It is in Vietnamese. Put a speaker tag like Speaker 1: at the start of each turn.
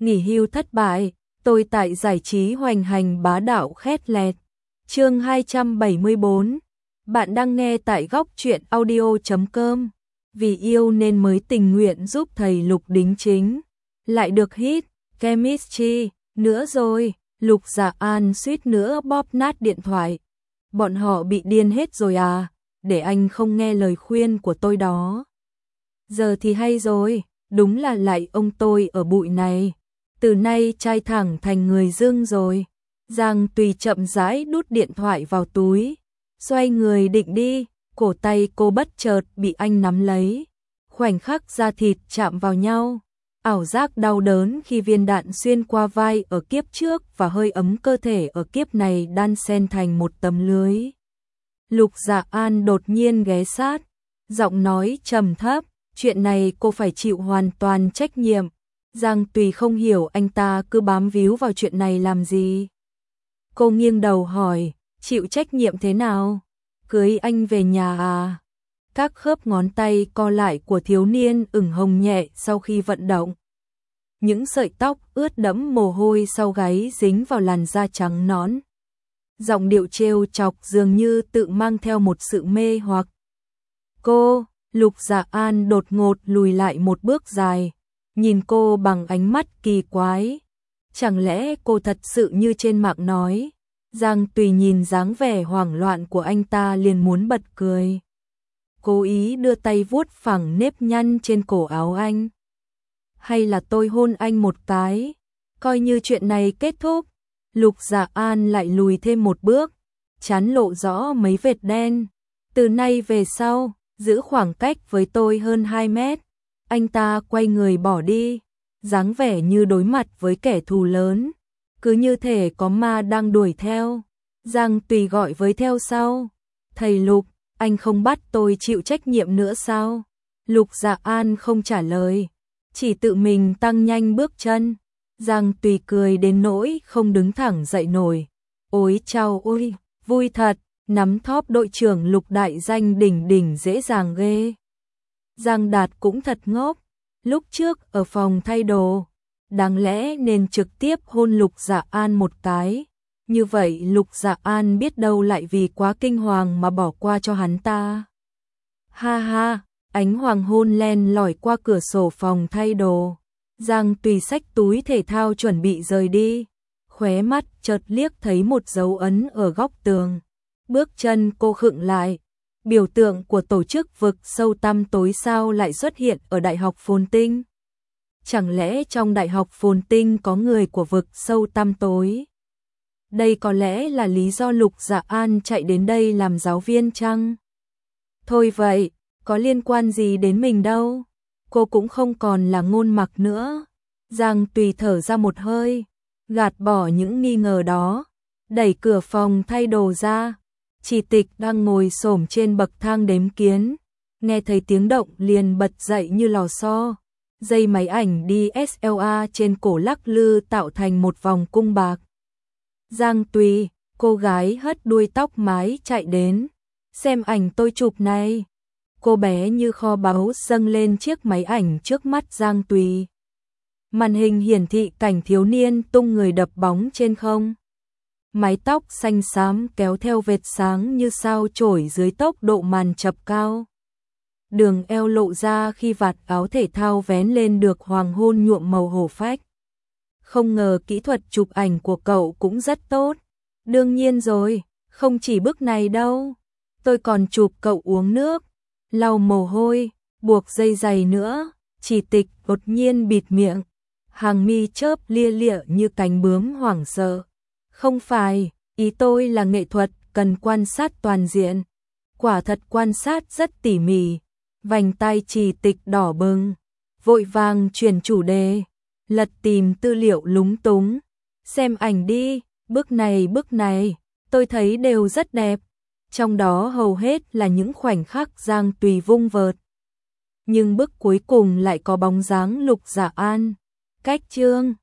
Speaker 1: nghỉ hưu thất bại, tôi tại giải trí hoành hành bá đạo khét lẹt. Chương 274. Bạn đang nghe tại góc truyện audio.com. Vì yêu nên mới tình nguyện giúp thầy Lục đính chính. Lại được hit, chemistry, nữa rồi, Lục Dạ An suýt nữa bóp nát điện thoại. Bọn họ bị điên hết rồi à, để anh không nghe lời khuyên của tôi đó. Giờ thì hay rồi, đúng là lại ông tôi ở bụi này. Từ nay trai thẳng thành người dưng rồi. Giang Tùy chậm rãi đút điện thoại vào túi, xoay người định đi, cổ tay cô bất chợt bị anh nắm lấy. Khoảnh khắc da thịt chạm vào nhau, ảo giác đau đớn khi viên đạn xuyên qua vai ở kiếp trước và hơi ấm cơ thể ở kiếp này đan xen thành một tấm lưới. Lục Dạ An đột nhiên ghé sát, giọng nói trầm thấp, chuyện này cô phải chịu hoàn toàn trách nhiệm. Giang Tùy không hiểu anh ta cứ bám víu vào chuyện này làm gì. Cô nghiêng đầu hỏi, chịu trách nhiệm thế nào? Cưới anh về nhà à? Các khớp ngón tay co lại của thiếu niên ửng hồng nhẹ sau khi vận động. Những sợi tóc ướt đẫm mồ hôi sau gáy dính vào làn da trắng nõn. Giọng điệu trêu chọc dường như tự mang theo một sự mê hoặc. Cô, Lục Dạ An đột ngột lùi lại một bước dài, nhìn cô bằng ánh mắt kỳ quái. Chẳng lẽ cô thật sự như trên mạng nói? Giang Tùy nhìn dáng vẻ hoảng loạn của anh ta liền muốn bật cười. Cố ý đưa tay vuốt phẳng nếp nhăn trên cổ áo anh. Hay là tôi hôn anh một cái, coi như chuyện này kết thúc. Lục Dạ An lại lùi thêm một bước, trán lộ rõ mấy vệt đen. Từ nay về sau, giữ khoảng cách với tôi hơn 2 mét. Anh ta quay người bỏ đi, dáng vẻ như đối mặt với kẻ thù lớn, cứ như thể có ma đang đuổi theo. Giang Tùy gọi với theo sau, thầy Lục, anh không bắt tôi chịu trách nhiệm nữa sao? Lục Dạ An không trả lời, chỉ tự mình tăng nhanh bước chân. Giang Tùy cười đến nỗi không đứng thẳng dậy nổi. Ôi chao ôi, vui thật, nắm thóp đội trưởng Lục đại danh đỉnh đỉnh dễ dàng ghê. Giang Đạt cũng thật ngốc, lúc trước ở phòng thay đồ, đáng lẽ nên trực tiếp hôn Lục Dạ An một cái. Như vậy Lục Dạ An biết đâu lại vì quá kinh hoàng mà bỏ qua cho hắn ta. Ha ha, ánh hoàng hôn len lỏi qua cửa sổ phòng thay đồ. Giang Tùy xách túi thể thao chuẩn bị rời đi, khóe mắt chợt liếc thấy một dấu ấn ở góc tường. Bước chân cô khựng lại, biểu tượng của tổ chức vực sâu tăm tối sao lại xuất hiện ở Đại học Phồn Tinh. Chẳng lẽ trong Đại học Phồn Tinh có người của vực sâu tăm tối? Đây có lẽ là lý do Lục Dạ An chạy đến đây làm giáo viên chăng? Thôi vậy, có liên quan gì đến mình đâu. Cô cũng không còn là Ngôn Mặc nữa. Giang Tùy thở ra một hơi, gạt bỏ những nghi ngờ đó, đẩy cửa phòng thay đồ ra. Chỉ Tịch đang ngồi xổm trên bậc thang đếm kiến, nghe thấy tiếng động liền bật dậy như lò xo. Dây máy ảnh DSLR trên cổ lắc lư tạo thành một vòng cung bạc. Giang Tùy, cô gái hất đuôi tóc mái chạy đến. Xem ảnh tôi chụp này. Cô bé như kho báu dâng lên chiếc máy ảnh trước mắt Giang Tùy. Màn hình hiển thị cảnh thiếu niên tung người đập bóng trên không. Mái tóc xanh xám kéo theo vệt sáng như sao chổi dưới tốc độ màn chập cao. Đường eo lộ ra khi vạt áo thể thao vén lên được hoàng hôn nhuộm màu hổ phách. Không ngờ kỹ thuật chụp ảnh của cậu cũng rất tốt. Đương nhiên rồi, không chỉ bức này đâu. Tôi còn chụp cậu uống nước, lau mồ hôi, buộc dây giày nữa. Chỉ Tịch đột nhiên bịt miệng, hàng mi chớp lia lịa như cánh bướm hoảng sợ. Không phải, ý tôi là nghệ thuật cần quan sát toàn diện. Quả thật quan sát rất tỉ mỉ. Vành tai Chỉ Tịch đỏ bừng, vội vàng chuyển chủ đề, lật tìm tư liệu lúng túng. Xem ảnh đi, bức này, tôi thấy đều rất đẹp. Trong đó hầu hết là những khoảnh khắc Giang Tùy vung vợt. Nhưng bức cuối cùng lại có bóng dáng Lục Dạ An. Cách chương